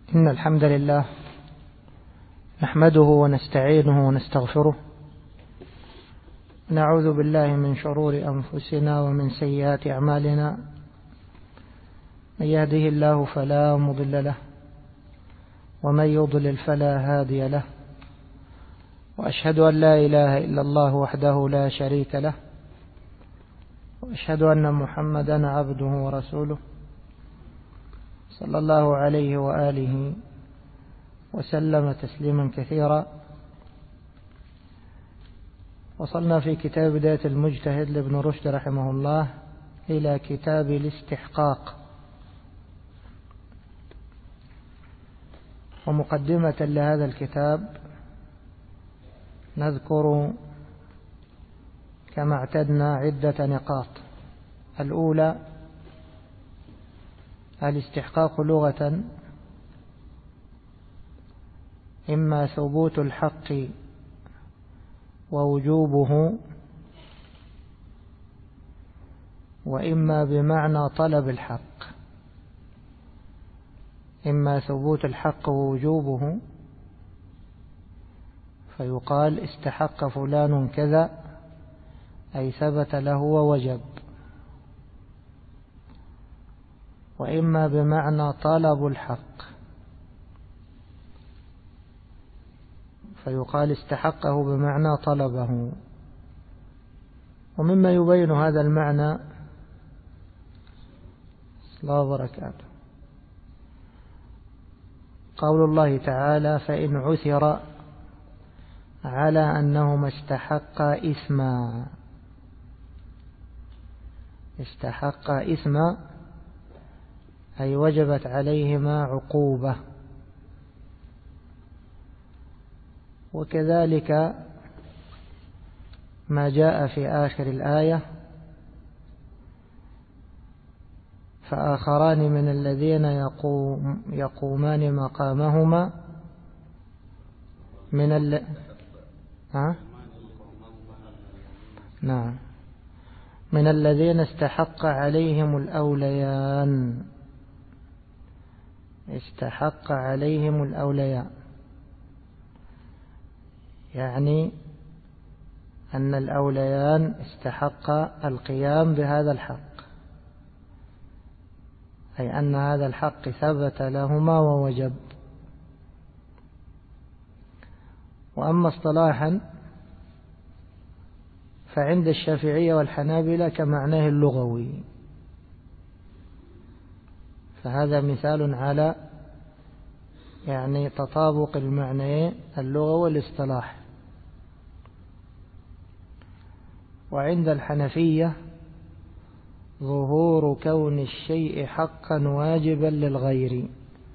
إن الحمد لله نحمده ونستعينه ونستغفره، نعوذ بالله من شرور أنفسنا ومن سيئات أعمالنا، من يهده الله فلا مضل له ومن يضلل فلا هادي له، وأشهد أن لا إله إلا الله وحده لا شريك له، وأشهد أن محمدا عبده ورسوله صلى الله عليه وآله وسلم تسليما كثيرا. وصلنا في كتاب بداية المجتهد لابن رشد رحمه الله إلى كتاب الاستحقاق، ومقدمة لهذا الكتاب نذكر كما اعتدنا عدة نقاط. الأولى: الاستحقاق لغة إما ثبوت الحق ووجوبه، وإما بمعنى طلب الحق. إما ثبوت الحق ووجوبه فيقال استحق فلان كذا، أي ثبت له ووجب. وإما بمعنى طلب الحق فيقال استحقه بمعنى طلبه. ومما يبين هذا المعنى الله وبركاته قول الله تعالى: فإن عثر على أنهما استحقا إثما. استحقا إثما أي وجبت عليهما عقوبة. وكذلك ما جاء في آخر الآية: فآخران من الذين يقومان مقامهما من الذين استحق عليهم الأوليان. استحق عليهم الأوليان يعني أن الأوليان استحق القيام بهذا الحق، أي أن هذا الحق ثبت لهما ووجب. وأما اصطلاحا فعند الشافعية والحنابلة كمعناه اللغوي، فهذا مثال على تطابق المعنى اللغة والاصطلاح. وعند الحنفية ظهور كون الشيء حقا واجبا للغير.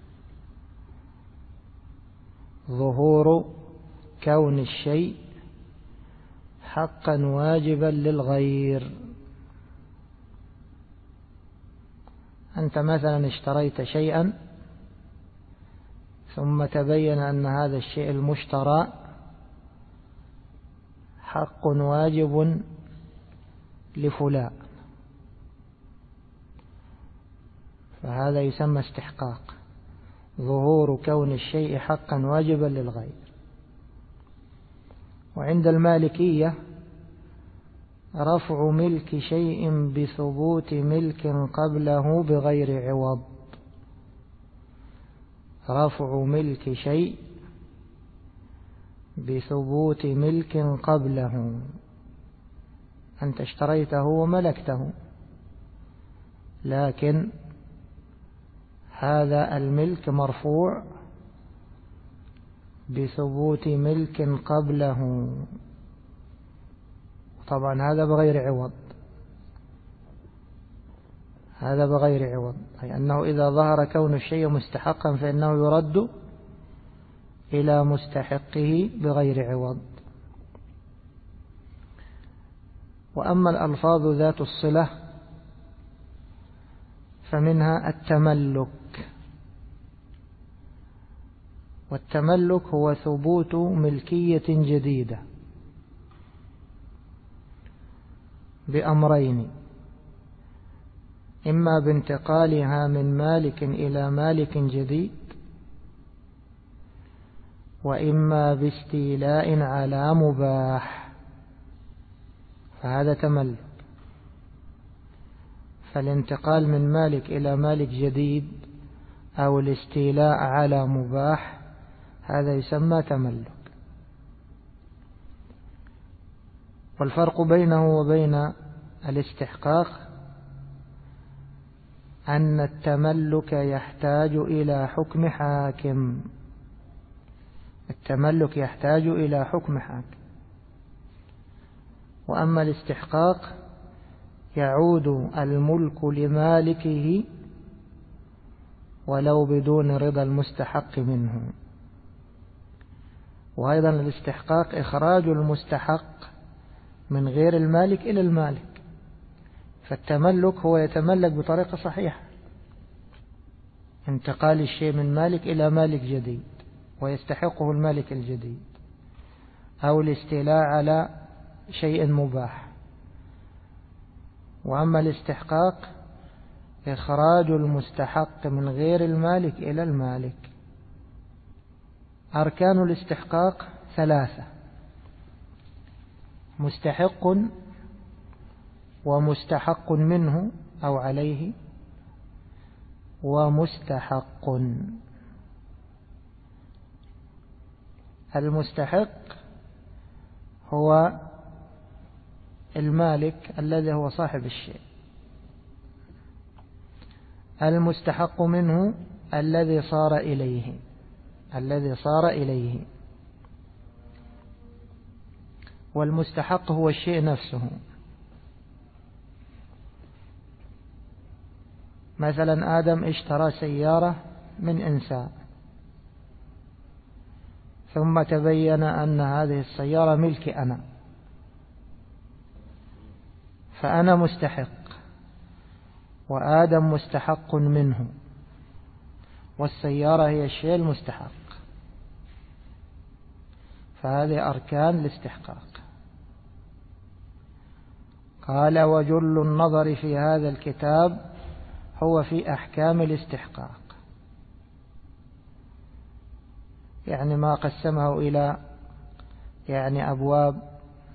ظهور كون الشيء حقا واجبا للغير. أنت مثلا اشتريت شيئا ثم تبين أن هذا الشيء المشترى حق واجب لفلان، فهذا يسمى استحقاق، ظهور كون الشيء حقا واجبا للغير. وعند المالكية رفع ملك شيء بثبوت ملك قبله بغير عوض. رفع ملك شيء بثبوت ملك قبله. أنت اشتريته وملكته، لكن هذا الملك مرفوع بثبوت ملك قبله، طبعا هذا بغير عوض. هذا بغير عوض، أي أنه إذا ظهر كون الشيء مستحقا فإنه يرد إلى مستحقه بغير عوض. وأما الألفاظ ذات الصلة فمنها التملك. والتملك هو ثبوت ملكية جديدة بأمرين: إما بانتقالها من مالك إلى مالك جديد، وإما باستيلاء على مباح، فهذا تملك. فالانتقال من مالك إلى مالك جديد أو الاستيلاء على مباح هذا يسمى تملك. والفرق بينه وبين الاستحقاق أن التملك يحتاج إلى حكم حاكم. التملك يحتاج إلى حكم حاكم، وأما الاستحقاق يعود الملك لمالكه ولو بدون رضا المستحق منه. وأيضا الاستحقاق إخراج المستحق من غير المالك إلى المالك. فالتملك هو يتملك بطريقة صحيحة، انتقال الشيء من مالك إلى مالك جديد ويستحقه المالك الجديد، أو الاستيلاء على شيء مباح. وأما الاستحقاق إخراج المستحق من غير المالك إلى المالك. أركان الاستحقاق 3: مستحق ومستحق منه أو عليه ومستحق. المستحق هو المالك الذي هو صاحب الشيء. المستحق منه الذي صار إليه. والمستحق هو الشيء نفسه. مثلا آدم اشترى سيارة من إنسان، ثم تبين أن هذه السيارة ملكي أنا، فأنا مستحق وآدم مستحق منه، والسيارة هي الشيء المستحق. فهذه أركان الاستحقاق. قال: وجل النظر في هذا الكتاب هو في أحكام الاستحقاق، يعني ما قسمه إلى أبواب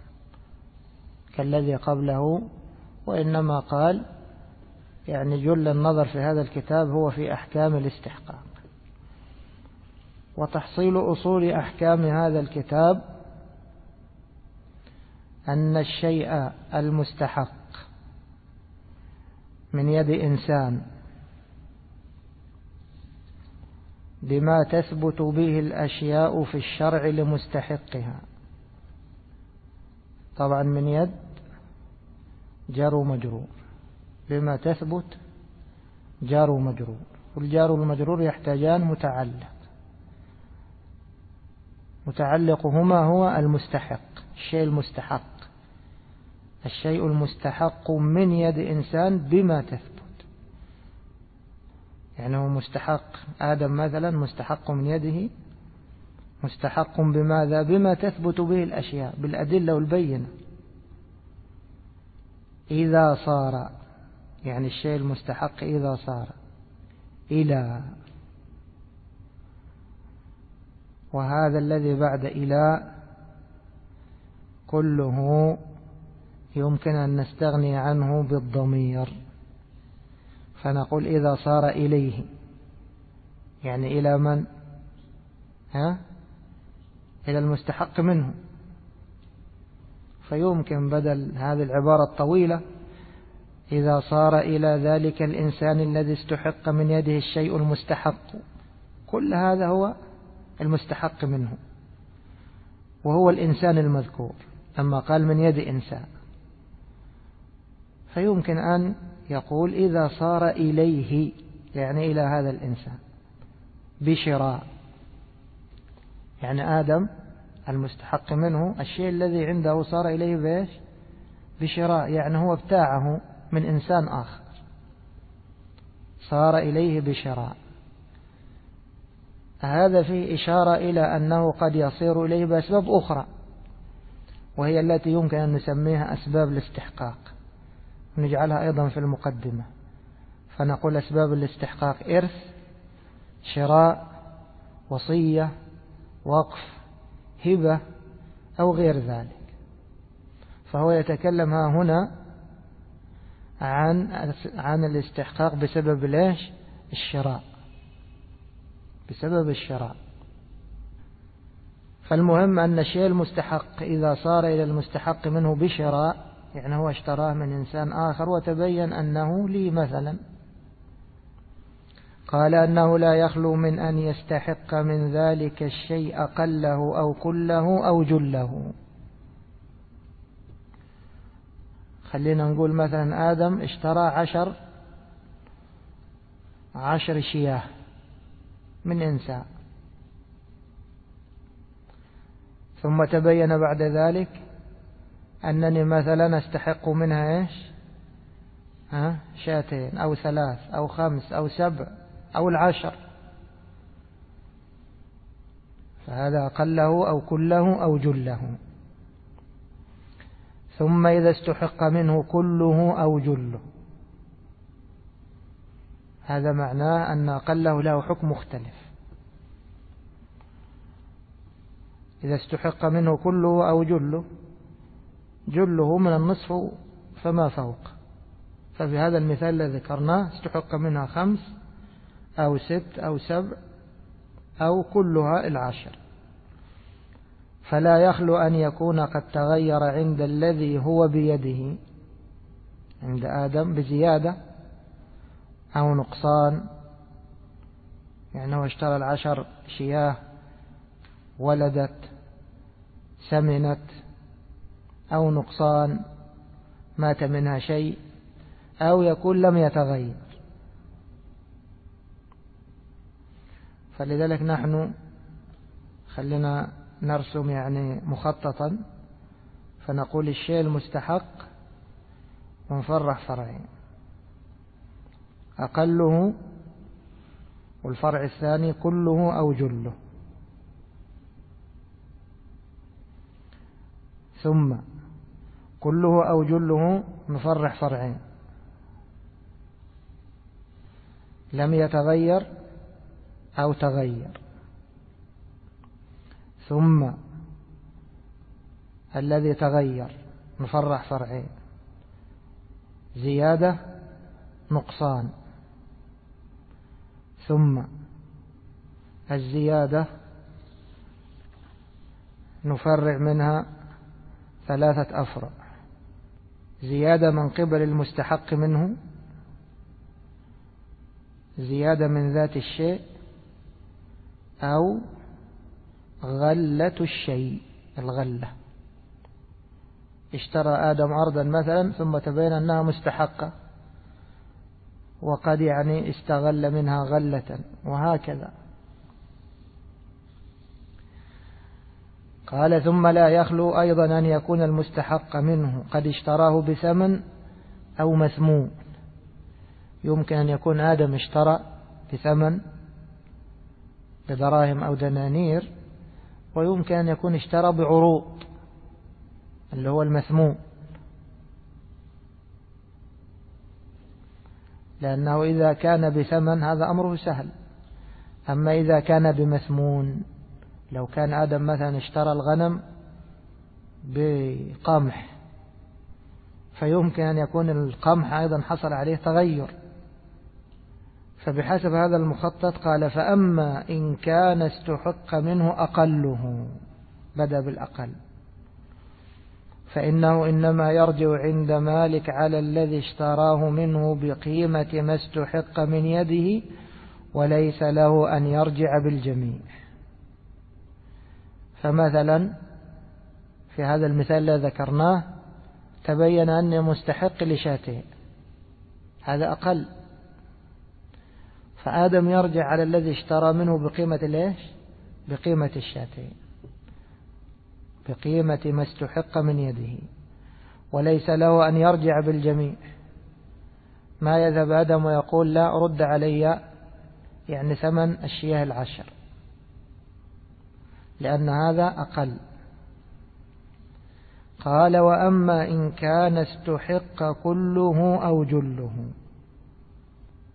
كالذي قبله، وإنما قال جل النظر في هذا الكتاب هو في أحكام الاستحقاق. وتحصيل أصول أحكام هذا الكتاب أن الشيء المستحق من يد إنسان بما تثبت به الأشياء في الشرع لمستحقها. طبعا من يد جار ومجرور، بما تثبت جار ومجرور، والجار والمجرور يحتاجان متعلقهما هو المستحق، الشيء المستحق من يد إنسان بما تثبت. هو مستحق، آدم مثلا مستحق من يده، مستحق بماذا؟ بما تثبت به الأشياء، بالأدلة والبينة. إذا صار، الشيء المستحق إذا صار إلى، وهذا الذي بعد إلى كله يمكن أن نستغني عنه بالضمير، فنقول إذا صار إليه، إلى من؟ إلى المستحق منه. فيمكن بدل هذه العبارة الطويلة إذا صار إلى ذلك الإنسان الذي استحق من يده الشيء المستحق، كل هذا هو المستحق منه، وهو الإنسان المذكور لما قال من يد إنسان. فيمكن أن يقول إذا صار إليه، إلى هذا الإنسان بشراء، آدم المستحق منه الشيء الذي عنده صار إليه بإيش؟ بشراء، هو ابتاعه من إنسان آخر، صار إليه بشراء. هذا فيه إشارة إلى أنه قد يصير إليه بأسباب أخرى، وهي التي يمكن أن نسميها أسباب الاستحقاق، ونجعلها أيضا في المقدمة. فنقول أسباب الاستحقاق: إرث، شراء، وصية، وقف، هبة أو غير ذلك. فهو يتكلم هنا عن الاستحقاق بسبب ليش؟ الشراء، بسبب الشراء. فالمهم أن الشيء المستحق إذا صار إلى المستحق منه بشراء، يعني هو اشتراه من إنسان آخر وتبين أنه لي مثلا، قال أنه لا يخلو من أن يستحق من ذلك الشيء أقله أو كله أو جله. خلينا نقول مثلا آدم اشترى 10 شياه من إنسان، ثم تبين بعد ذلك أنني مثلا أستحق منها إيش؟ 2 أو 3 أو 5 أو 7 أو 10، فهذا أقله أو كله أو جله. ثم إذا استحق منه كله أو جله، هذا معناه أن أقله له حكم مختلف. إذا استحق منه كله أو جله، جله من النصف فما فوق، ففي هذا المثال الذي ذكرناه استحق منها 5 أو 6 أو 7 أو كلها 10. فلا يخلو أن يكون قد تغير عند الذي هو بيده، عند آدم، بزيادة أو نقصان. يعني هو اشترى 10 شياه، ولدت، سمنت، أو نقصان، مات منها شيء، أو يكون لم يتغير. فلذلك نحن خلينا نرسم يعني مخططا، فنقول الشيء المستحق ونفرع فرعين: أقله، والفرع الثاني كله أو جله. ثم كله أو جله نفرع فرعين: لم يتغير أو تغير. ثم الذي تغير نفرع فرعين: زيادة، نقصان. ثم الزيادة نفرع منها 3 أفرع: زيادة من قبل المستحق منه، زيادة من ذات الشيء، أو غلة الشيء. الغلة، اشترى آدم أرضا مثلا ثم تبين أنها مستحقة، وقد يعني استغل منها غلة، وهكذا. قال: ثم لا يخلو أيضا أن يكون المستحق منه قد اشتراه بثمن أو مثمون. يمكن أن يكون آدم اشترى بثمن، بدراهم أو دنانير، ويمكن أن يكون اشترى بعروض اللي هو المثمون، لأنه إذا كان بثمن هذا أمره سهل. أما إذا كان بمثمون، لو كان آدم مثلا اشترى الغنم بقمح، فيمكن أن يكون القمح أيضا حصل عليه تغير. فبحسب هذا المخطط قال: فأما إن كان استحق منه أقله، بدأ بالأقل، فإنه إنما يرجع عند مالك على الذي اشتراه منه بقيمة ما استحق من يده، وليس له أن يرجع بالجميع. فمثلا في هذا المثال الذي ذكرناه تبين أن مستحق ل2، هذا أقل، فآدم يرجع على الذي اشترى منه بقيمة ليش؟ بقيمة 2، بقيمة ما استحق من يده، وليس له أن يرجع بالجميع. ما يذهب آدم ويقول: لا، رد علي يعني ثمن الشياه 10، لأن هذا أقل. قال: وأما إن كان استحق كله أو جله،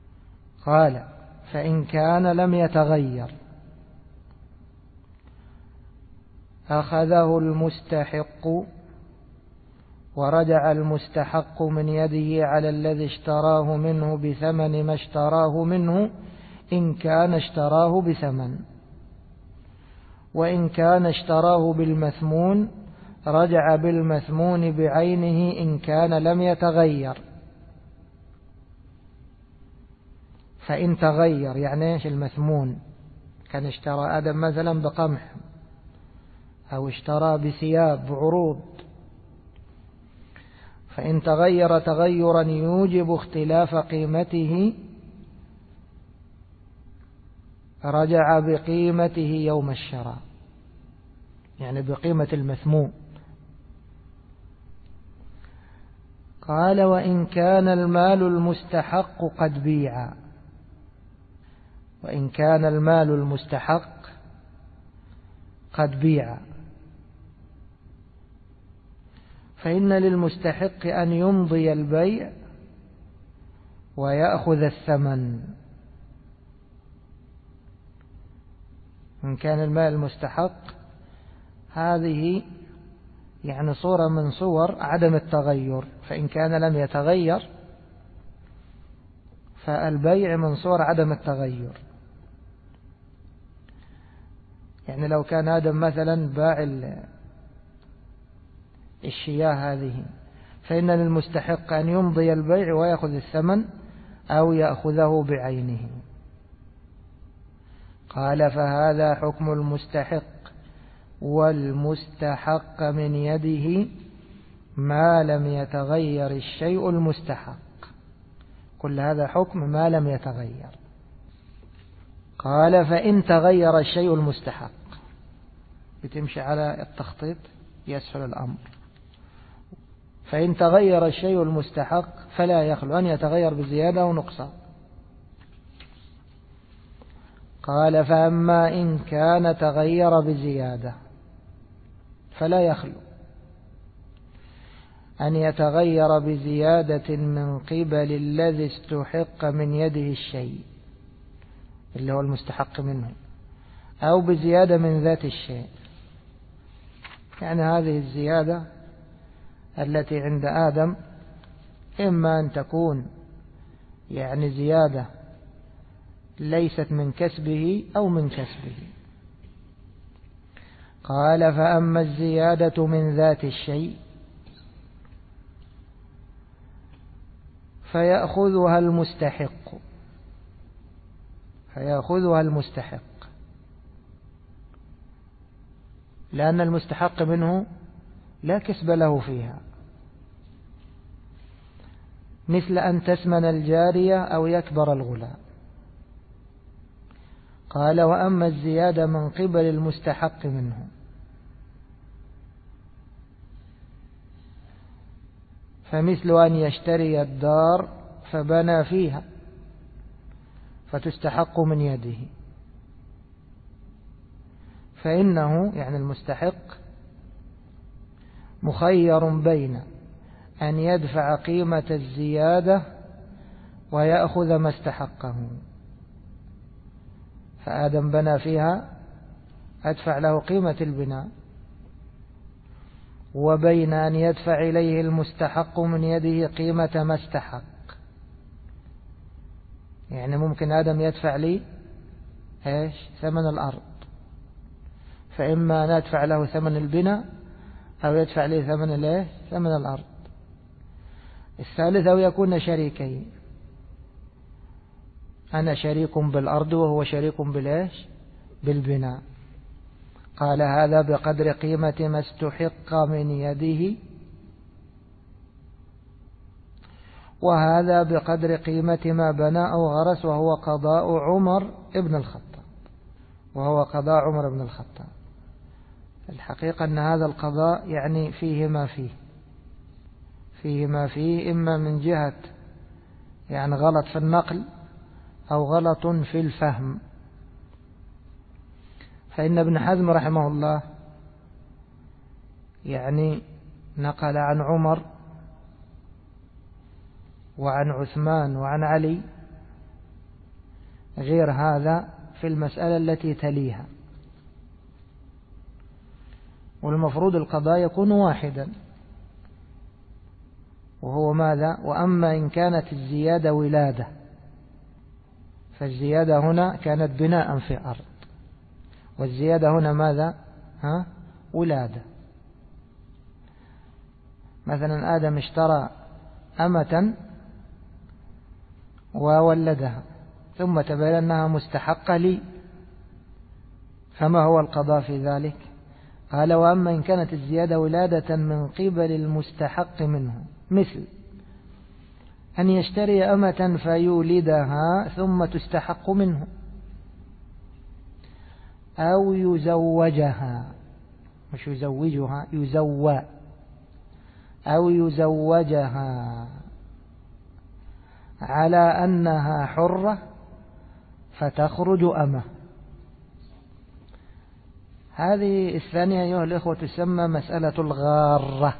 قال: فإن كان لم يتغير أخذه المستحق ورجع المستحق من يده على الذي اشتراه منه بثمن ما اشتراه منه إن كان اشتراه بثمن، وإن كان اشتراه بالمثمون رجع بالمثمون بعينه إن كان لم يتغير. فإن تغير يعني ايش المثمون؟ كان اشترى آدم مثلا بقمح أو اشترى بثياب بعروض، فإن تغير تغيرا يوجب اختلاف قيمته رجع بقيمته يوم الشراء، يعني بقيمة المثمون. قال وإن كان المال المستحق قد بيع، وإن كان المال المستحق قد بيع فإن للمستحق أن يمضي البيع ويأخذ الثمن. إن كان المال المستحق هذه يعني صورة من صور عدم التغير، فإن كان لم يتغير فالبيع من صور عدم التغير. يعني لو كان آدم مثلا باع الشياه هذه فإن للمستحق أن يمضي البيع ويأخذ الثمن أو يأخذه بعينه. قال فهذا حكم المستحق، والمستحق من يده ما لم يتغير الشيء المستحق. كل هذا حكم ما لم يتغير. قال فإن تغير الشيء المستحق، بتمشي على التخطيط يسهل الأمر. فإن تغير الشيء المستحق فلا يخلو أن يتغير بزيادة ونقصان. قال فأما إن كان تغير بزيادة فلا يخلو أن يتغير بزيادة من قبل الذي استحق من يده الشيء اللي هو المستحق منه، أو بزيادة من ذات الشيء. يعني هذه الزيادة التي عند آدم إما أن تكون يعني زيادة ليست من كسبه أو من كسبه. قال فأما الزيادة من ذات الشيء فيأخذها المستحق، لأن المستحق منه لا كسب له فيها، مثل أن تسمن الجارية أو يكبر الغلام. قال وأما الزيادة من قبل المستحق منه فمثل أن يشتري الدار فبنى فيها فتستحق من يده، فإنه يعني المستحق مخير بين أن يدفع قيمة الزيادة ويأخذ ما استحقه. فآدم بنى فيها أدفع له قيمة البناء، وبين أن يدفع إليه المستحق من يده قيمة ما استحق. يعني ممكن آدم يدفع لي ثمن الأرض، فإما ندفع له ثمن البناء أو يدفع لي ثمن الأرض. الثالث أو يكون شريكين، أنا شريك بالأرض وهو شريك بالبناء. قال هذا بقدر قيمة ما استحق من يده، وهذا بقدر قيمة ما بنى أو غرس، وهو قضاء عمر بن الخطاب. الحقيقة أن هذا القضاء يعني فيه ما فيه إما من جهة يعني غلط في النقل أو غلط في الفهم. فإن ابن حزم رحمه الله يعني نقل عن عمر وعن عثمان وعن علي غير هذا في المسألة التي تليها. والمفروض القضاء يكون واحدا، وهو ماذا؟ وأما إن كانت الزيادة ولادة، فالزيادة هنا كانت بناء في أرض، والزيادة هنا ماذا؟ ولادة. مثلا آدم اشترى أمة وولدها ثم تبين أنها مستحقة لي، فما هو القضاء في ذلك؟ قال وأما إن كانت الزيادة ولادة من قبل المستحق منه، مثل أن يشتري أمة فيولدها ثم تستحق منه، أو يزوجها، مش يزوجها، يزوى، أو يزوجها على أنها حرة فتخرج أمة. هذه الثانية أيها الإخوة تسمى مسألة الغارة.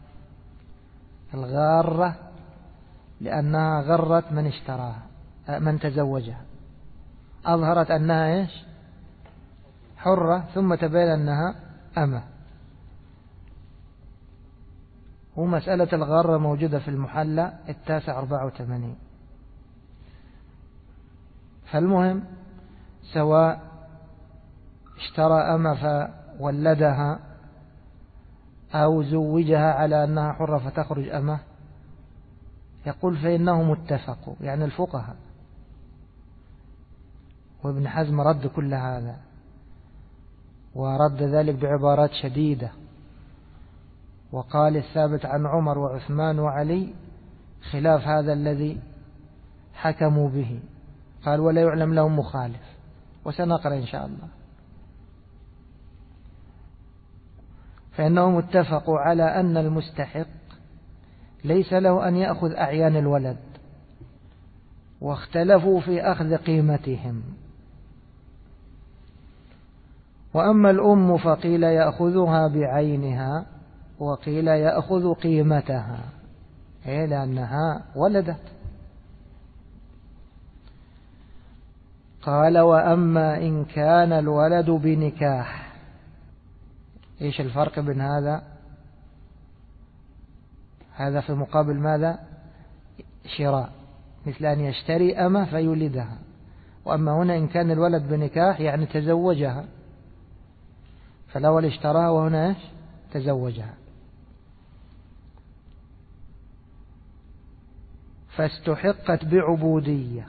الغارة لأنها غرت من اشتراها، من تزوجها، أظهرت أنها إيش؟ حرة، ثم تبين أنها أمة. ومسألة الغارة موجودة في المحلى 984. فالمهم سواء اشترى أمة فولدها أو زوجها على أنها حرة فتخرج أمة، يقول فإنهم اتفقوا، يعني الفقهاء، وابن حزم رد كل هذا، ورد ذلك بعبارات شديدة، وقال الثابت عن عمر وعثمان وعلي خلاف هذا الذي حكموا به، قال ولا يعلم لهم مخالف، وسنقرأ إن شاء الله. فإنهم اتفقوا على أن المستحق ليس له أن يأخذ أعيان الولد، واختلفوا في أخذ قيمتهم. وأما الأم فقيل يأخذها بعينها، وقيل يأخذ قيمتها، لأنها ولدت. قال وأما إن كان الولد بنكاح، إيش الفرق بين هذا؟ هذا في مقابل ماذا؟ شراء، مثل أن يشتري أمة فيولدها. وأما هنا إن كان الولد بنكاح يعني تزوجها، فالأول اشتراها وهنا إيش؟ تزوجها. فاستحقت بعبودية،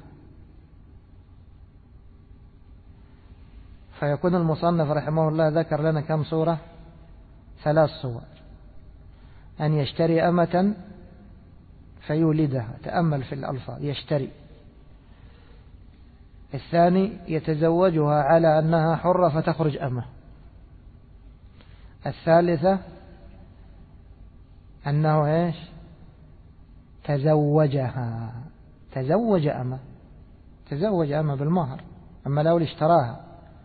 فيكون المصنف رحمه الله ذكر لنا كم صورة؟ 3 صور. أن يشتري أمة فيولدها، تأمل في الألفاظ، يشتري. الثاني يتزوجها على أنها حرة فتخرج أمة. الثالثة أنه إيش؟ تزوجها، تزوج أمة، تزوج أمة بالمهر، أما لو اشتراها.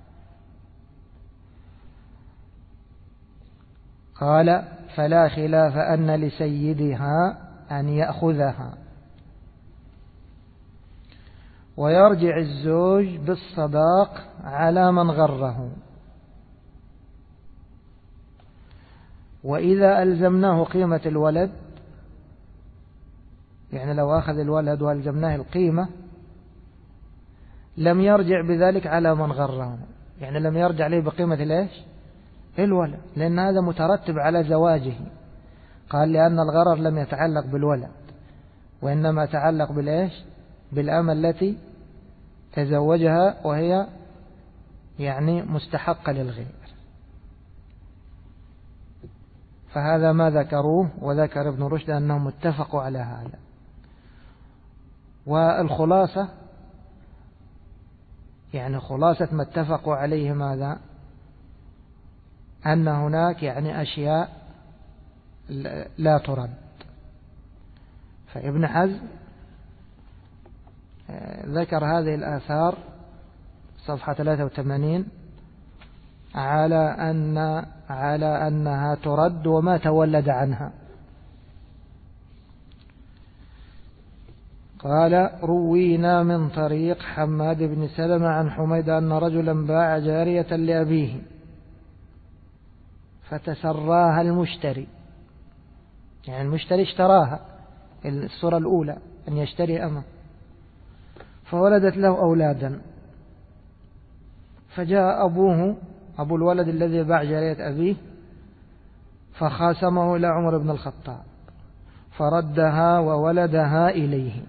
قال فلا خلاف أن لسيدها أن يأخذها، ويرجع الزوج بالصداق على من غره. وإذا ألزمناه قيمة الولد، يعني لو أخذ الولد وألزمناه القيمة، لم يرجع بذلك على من غره، يعني لم يرجع عليه بقيمة الإيش؟ الولد، لأن هذا مترتب على زواجه. قال لأن الغرر لم يتعلق بالولد، وإنما تعلق بالإيش؟ بالأمة التي تزوجها، وهي يعني مستحقة للغير. فهذا ما ذكروه، وذكر ابن رشد أنهم اتفقوا على هذا. والخلاصة، يعني خلاصة ما اتفقوا عليه ماذا؟ أن هناك يعني أشياء لا ترد. فابن حزم ذكر هذه الآثار صفحة 83 على أنها ترد وما تولد عنها. قال روينا من طريق حماد بن سلمة عن حميد أن رجلا باع جارية لأبيه، فتسراها المشتري، يعني المشتري اشتراها الصورة الأولى أن يشتري أمه، فولدت له أولادا، فجاء أبوه أبو الولد الذي باع جارية أبيه فخاصمه إلى عمر بن الخطاب فردها وولدها إليه،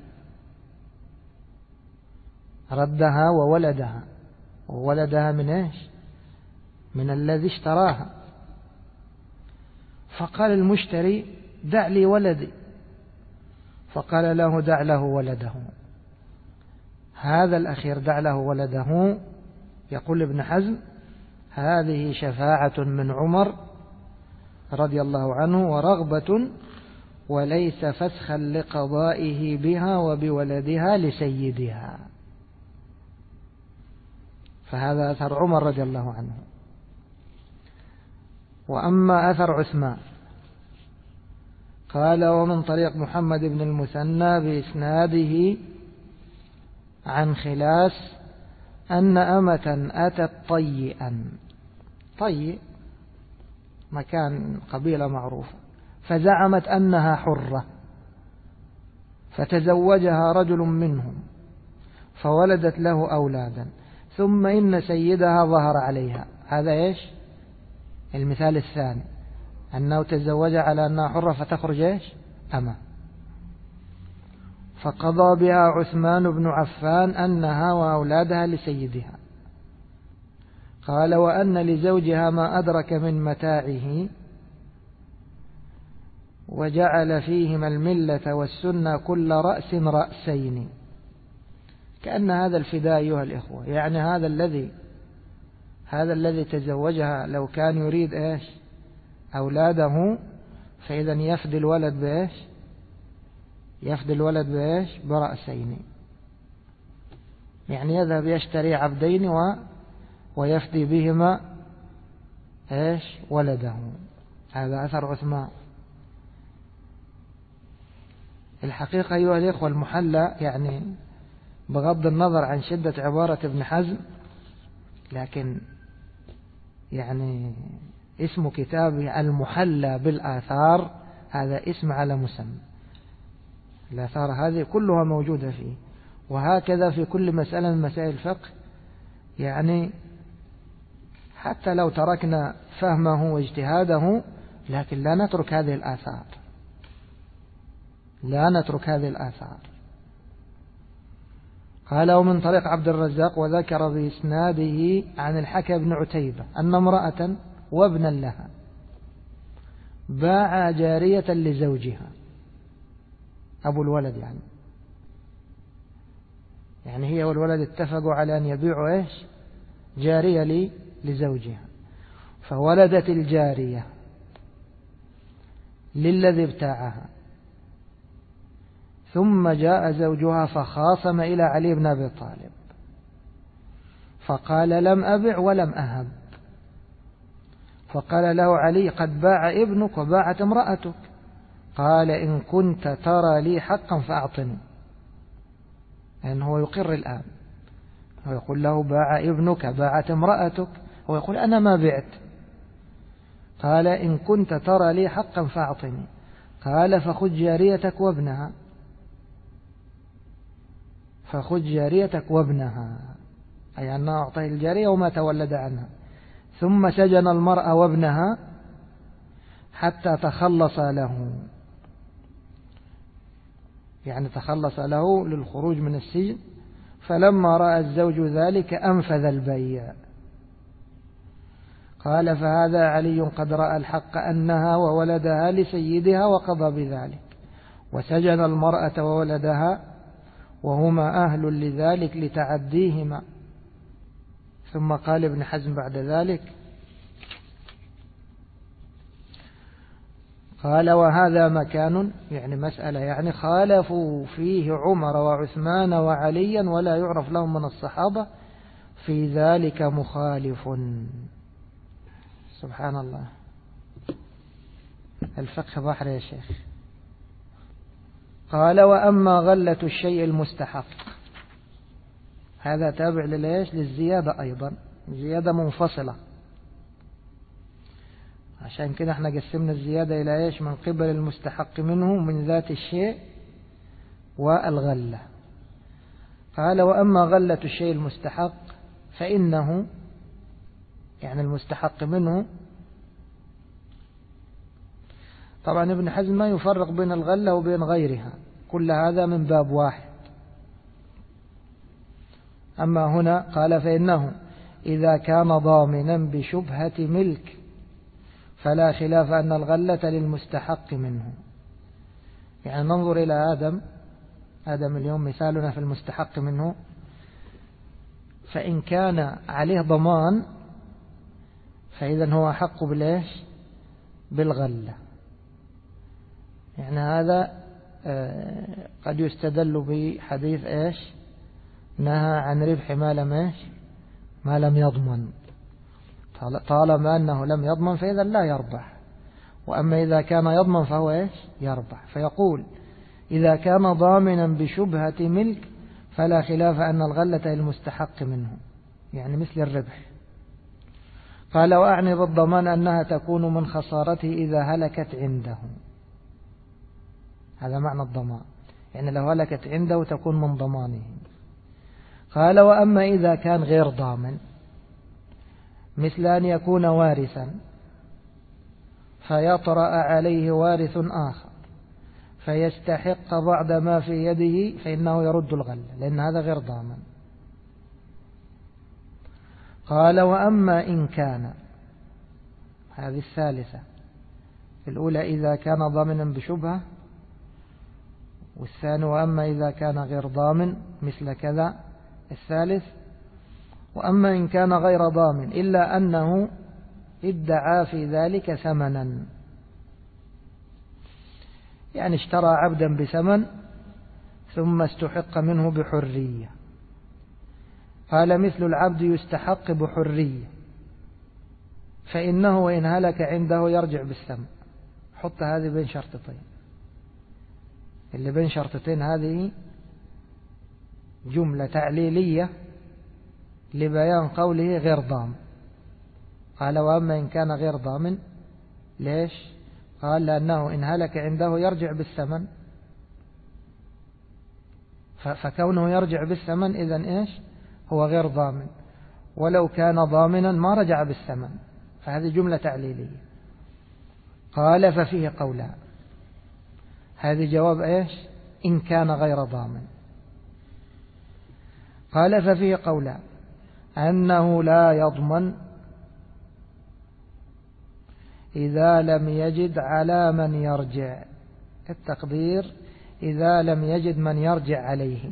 ردها وولدها، وولدها من إيش؟ من الذي اشتراها. فقال المشتري دع لي ولدي، فقال له دع له ولده. هذا الأخير دع له ولده، يقول ابن حزم هذه شفاعة من عمر رضي الله عنه ورغبة، وليس فسخا لقضائه بها وبولدها لسيدها. فهذا أثر عمر رضي الله عنه. وأما أثر عثمان قال ومن طريق محمد بن المثنى بإسناده عن خلاس أن أمة أتت طيئا، طيء مكان قبيلة معروفة، فزعمت أنها حرة، فتزوجها رجل منهم فولدت له أولادا، ثم إن سيدها ظهر عليها. هذا إيش؟ المثال الثاني، أنه تزوج على أنها حرة فتخرج إيش؟ أمة. فقضى بها عثمان بن عفان أنها وأولادها لسيدها. قال وأن لزوجها ما أدرك من متاعه وجعل فيهما الملة والسنة كل رأس رأسين. كأن هذا الفداء أيها الإخوة، يعني هذا الذي تزوجها لو كان يريد إيش؟ أولاده، فإذا يفدي الولد بإيش؟ يفدي الولد بإيش؟ برأسين، يعني يذهب يشتري عبدين ويفدي بهما إيش؟ ولده. هذا أثر عثمان. الحقيقة أيها الإخوة المحلى، يعني بغض النظر عن شدة عبارة ابن حزم، لكن يعني اسم كتابه المحلى بالآثار هذا اسم على مسمى. الآثار هذه كلها موجودة فيه، وهكذا في كل مسألة من مسائل الفقه، يعني حتى لو تركنا فهمه واجتهاده لكن لا نترك هذه الآثار، لا نترك هذه الآثار. قال ومن طريق عبد الرزاق وذكر بإسناده عن الحكم بن عتيبة أن امرأة وابنا لها باع جارية لزوجها، أبو الولد يعني هي والولد اتفقوا على أن يبيعوا إيش؟ جارية لزوجها، فولدت الجارية للذي ابتاعها، ثم جاء زوجها فخاصم إلى علي بن أبي طالب فقال لم أبع ولم أهب، فقال له علي قد باع ابنك وباعت امرأتك، قال إن كنت ترى لي حقا فأعطني، يعني هو يقر الآن، هو يقول له باع ابنك باعت امرأتك، هو يقول أنا ما بعت. قال إن كنت ترى لي حقا فأعطني، قال فخذ جاريتك وابنها، فخذ جاريتك وابنها، أي أنه أعطيه الجارية وما تولد عنها، ثم سجن المرأة وابنها حتى تخلص له، يعني تخلص له للخروج من السجن، فلما رأى الزوج ذلك أنفذ البيع. قال فهذا علي قد رأى الحق أنها وولدها لسيدها وقضى بذلك، وسجن المرأة وولدها وهما أهل لذلك لتعديهما. ثم قال ابن حزم بعد ذلك قال وهذا مكان، يعني مسألة، يعني خالفوا فيه عمر وعثمان وعليا ولا يعرف لهم من الصحابة في ذلك مخالف. سبحان الله، الفقه بحر يا شيخ. قال وأما غلة الشيء المستحق، هذا تابع لليش؟ للزيادة أيضا، زيادة منفصلة. عشان كده احنا قسمنا الزيادة إلى إيش؟ من قبل المستحق منه من ذات الشيء والغلة. قال وأما غلة الشيء المستحق فإنه يعني المستحق منه. طبعا ابن حزم ما يفرق بين الغلة وبين غيرها، كل هذا من باب واحد. أما هنا قال فإنه إذا كان ضامنا بشبهة ملك فلا خلاف أن الغلة للمستحق منه. يعني ننظر إلى آدم اليوم مثالنا في المستحق منه، فإن كان عليه ضمان فإذا هو أحق بالإيش؟ بالغلة. يعني هذا قد يستدل بحديث إيش؟ نهى عن ربح ما لم يضمن، طالما أنه لم يضمن فإذا لا يربح. وأما إذا كان يضمن فهو إيش؟ يربح. فيقول إذا كان ضامنا بشبهة ملك فلا خلاف أن الغلة المستحق منه، يعني مثل الربح. قال وأعني بالضمان أنها تكون من خسارته إذا هلكت عنده. هذا معنى الضمان، يعني لو هلكت عنده تكون من ضمانه. قال وأما إذا كان غير ضامن مثل أن يكون وارثا فيطرأ عليه وارث آخر فيستحق بعض ما في يده فإنه يرد الغلة، لأن هذا غير ضامن. قال وأما إن كان، هذه الثالثة، الأولى إذا كان ضامنا بشبهة، والثاني وأما إذا كان غير ضامن مثل كذا. الثالث وأما إن كان غير ضامن إلا أنه ادعى في ذلك ثمنا، يعني اشترى عبدا بثمن ثم استحق منه بحرية. قال مثل العبد يستحق بحرية فإنه وإن هلك عنده يرجع بالثمن. حط هذه بين شرطتين، اللي بين شرطتين هذه جملة تعليلية لبيان قوله غير ضامن. قال وأما إن كان غير ضامن، ليش؟ قال لأنه إن هلك عنده يرجع بالثمن، فكونه يرجع بالثمن إذن إيش؟ هو غير ضامن، ولو كان ضامنا ما رجع بالثمن، فهذه جملة تعليلية. قال ففيه قولان، هذه جواب إيش؟ إن كان غير ضامن. قال ففيه قولان، أنه لا يضمن إذا لم يجد على من يرجع، التقدير إذا لم يجد من يرجع عليه،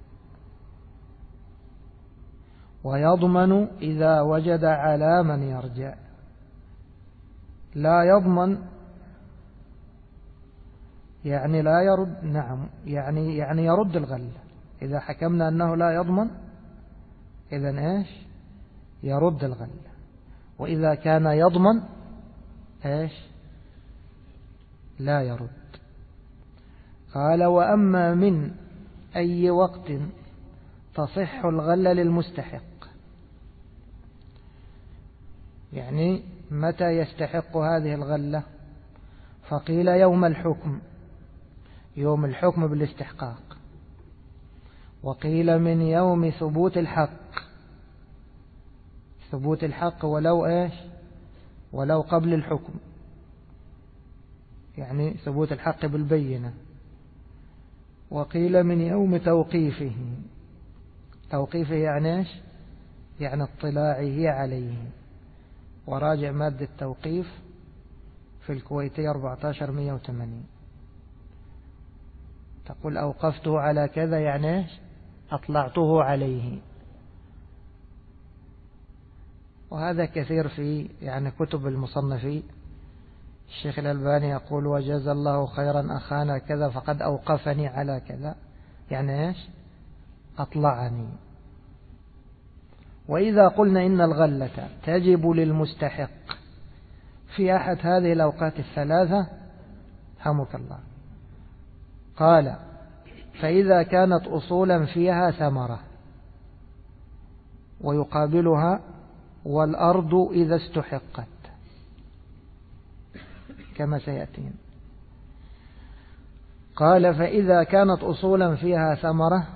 ويضمن إذا وجد على من يرجع. لا يضمن يعني لا يرد، نعم، يعني يرد الغلة. إذا حكمنا أنه لا يضمن إذن إيش؟ يرد الغلة. وإذا كان يضمن إيش؟ لا يرد. قال وأما من أي وقت تصح الغلة للمستحق، يعني متى يستحق هذه الغلة؟ فقيل يوم الحكم، يوم الحكم بالاستحقاق. وقيل من يوم ثبوت الحق، ثبوت الحق ولو إيش؟ ولو قبل الحكم، يعني ثبوت الحق بالبينة. وقيل من يوم توقيفه، توقيفه يعني إيش؟ يعني اطلاعه عليه. وراجع مادة التوقيف في الكويتية 14-180، تقول أوقفته على كذا يعني إيش؟ أطلعته عليه. وهذا كثير في يعني كتب المصنفين. الشيخ الألباني يقول وجزا الله خيرا أخانا كذا فقد أوقفني على كذا، يعني إيش؟ أطلعني. وإذا قلنا إن الغلة تجب للمستحق في أحد هذه الأوقات الثلاثة، حمك الله، قال فإذا كانت أصولا فيها ثمرة ويقابلها والأرض إذا استحقت. كما سيأتين. قال فإذا كانت أصولا فيها ثمرة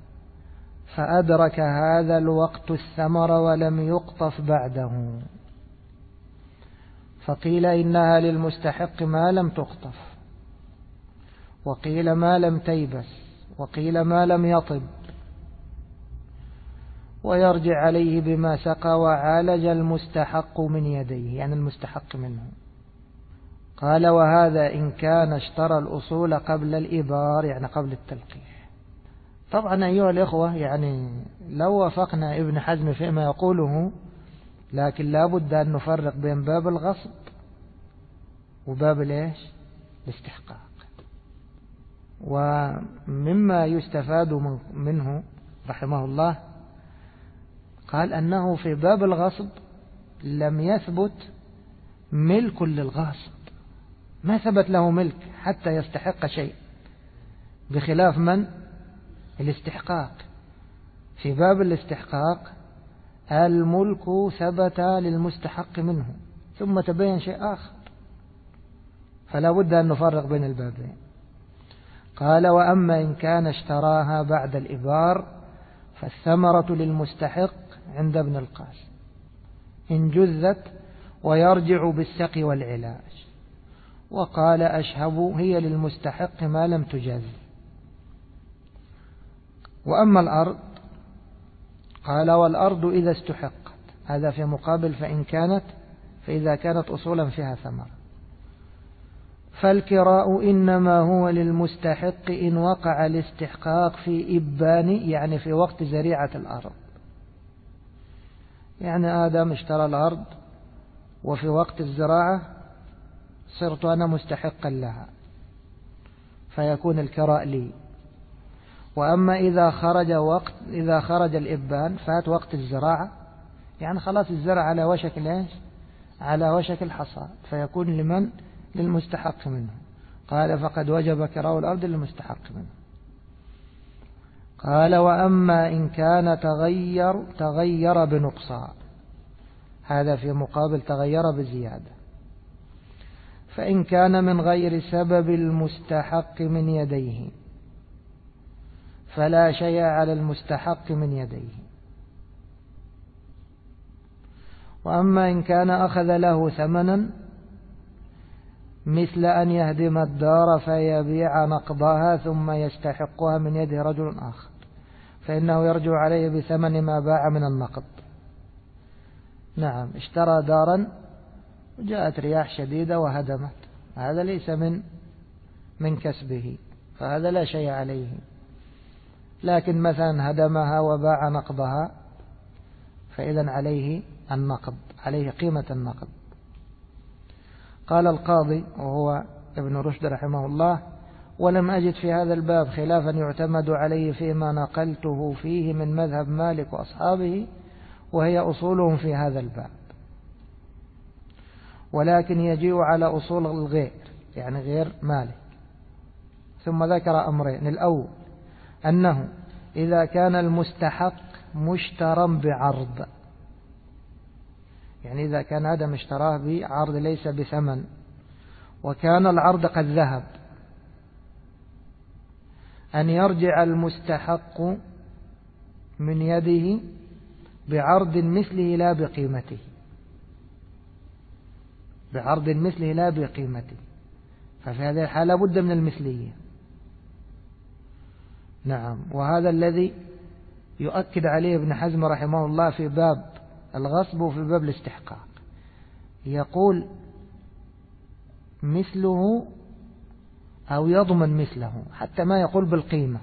فأدرك هذا الوقت الثمر ولم يقطف بعده، فقيل إنها للمستحق ما لم تقطف، وقيل ما لم تيبس، وقيل ما لم يطب، ويرجع عليه بما سقى وعالج المستحق من يديه، يعني المستحق منه. قال وهذا إن كان اشترى الأصول قبل الإبار، يعني قبل التلقيح. طبعا أيها الإخوة، يعني لو وافقنا ابن حزم فيما يقوله، لكن لا بد أن نفرق بين باب الغصب وباب الاستحقاق. ومما يستفاد منه رحمه الله قال أنه في باب الغصب لم يثبت ملك للغاصب، ما ثبت له ملك حتى يستحق شيء، بخلاف من الاستحقاق. في باب الاستحقاق الملك ثبت للمستحق منه ثم تبين شيء آخر، فلا بد أن نفرق بين البابين. قال وأما إن كان اشتراها بعد الإبار فالثمرة للمستحق عند ابن القاسم إن جذت، ويرجع بالسقي والعلاج. وقال أشهب هي للمستحق ما لم تجز. وأما الأرض قال والأرض إذا استحقت، هذا في مقابل فإذا كانت أصولا فيها ثمرة. فالكراء إنما هو للمستحق إن وقع الاستحقاق في إبان، يعني في وقت زريعة الأرض. يعني آدم اشترى الأرض وفي وقت الزراعة صرت أنا مستحقا لها، فيكون الكراء لي. وأما إذا خرج الإبان فات وقت الزراعة، يعني خلاص الزرع على وشك على وشك الحصاد، فيكون لمن؟ للمستحق منه. قال فقد وجب كراء الأرض للمستحق منه. قال وأما إن كان تغير بنقصان، هذا في مقابل تغير بزيادة. فإن كان من غير سبب المستحق من يديه فلا شيء على المستحق من يديه. وأما إن كان أخذ له ثمنا مثل أن يهدم الدار فيبيع نقضها ثم يستحقها من يد رجل آخر، فإنه يرجع عليه بثمن ما باع من النقض. نعم، اشترى دارا وجاءت رياح شديدة وهدمت، هذا ليس من كسبه، فهذا لا شيء عليه. لكن مثلا هدمها وباع نقضها فإذن عليه النقض، عليه قيمة النقض. قال القاضي وهو ابن رشد رحمه الله ولم أجد في هذا الباب خلافا يعتمد عليه فيما نقلته فيه من مذهب مالك وأصحابه، وهي أصولهم في هذا الباب، ولكن يجيء على أصول الغير، يعني غير مالك. ثم ذكر أمرين: الأول أنه إذا كان المستحق مشترا بعرض، يعني إذا كان آدم اشتراه بعرض ليس بثمن، وكان العرض قد ذهب، أن يرجع المستحق من يده بعرض مثله لا بقيمته، بعرض مثله لا بقيمته، ففي هذه الحالة بد من المثلية. نعم، وهذا الذي يؤكد عليه ابن حزم رحمه الله في باب الغصب وفي باب الاستحقاق، يقول مثله أو يضمن مثله، حتى ما يقول بالقيمة،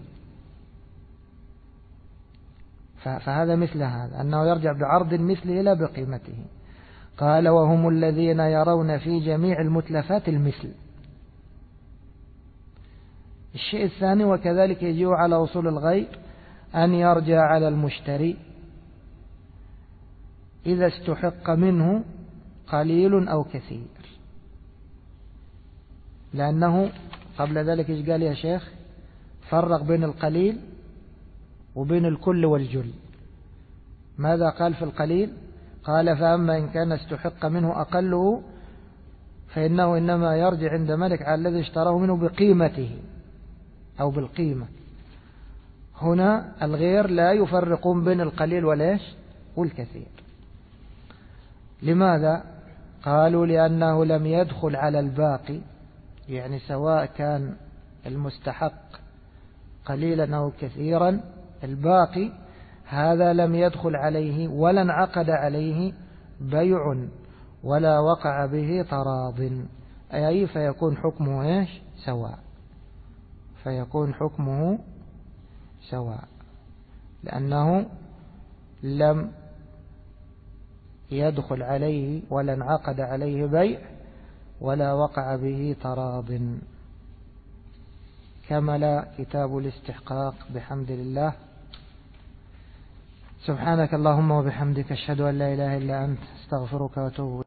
فهذا مثل هذا أنه يرجع بعرض مثله لا بقيمته. قال وهم الذين يرون في جميع المتلفات المثل. الشيء الثاني وكذلك يجيء على أصول الغير أن يرجع على المشتري إذا استحق منه قليل أو كثير، لأنه قبل ذلك إيش قال يا شيخ؟ فرق بين القليل وبين الكل والجل. ماذا قال في القليل؟ قال فأما إن كان استحق منه أقله فإنه إنما يرجع عند ملك على الذي اشتراه منه بقيمته أو بالقيمة. هنا الغير لا يفرقون بين القليل والكثير. لماذا؟ قالوا لأنه لم يدخل على الباقي، يعني سواء كان المستحق قليلا أو كثيرا، الباقي هذا لم يدخل عليه ولا انعقد عليه بيع ولا وقع به تراض، أي فيكون حكمه سواء، فيكون حكمه سواء، لأنه لم يدخل عليه ولا انعقد عليه بيع ولا وقع به تراض. كمل كتاب الاستحقاق بحمد الله. سبحانك اللهم وبحمدك، أشهد أن لا إله إلا أنت، استغفرك وأتوب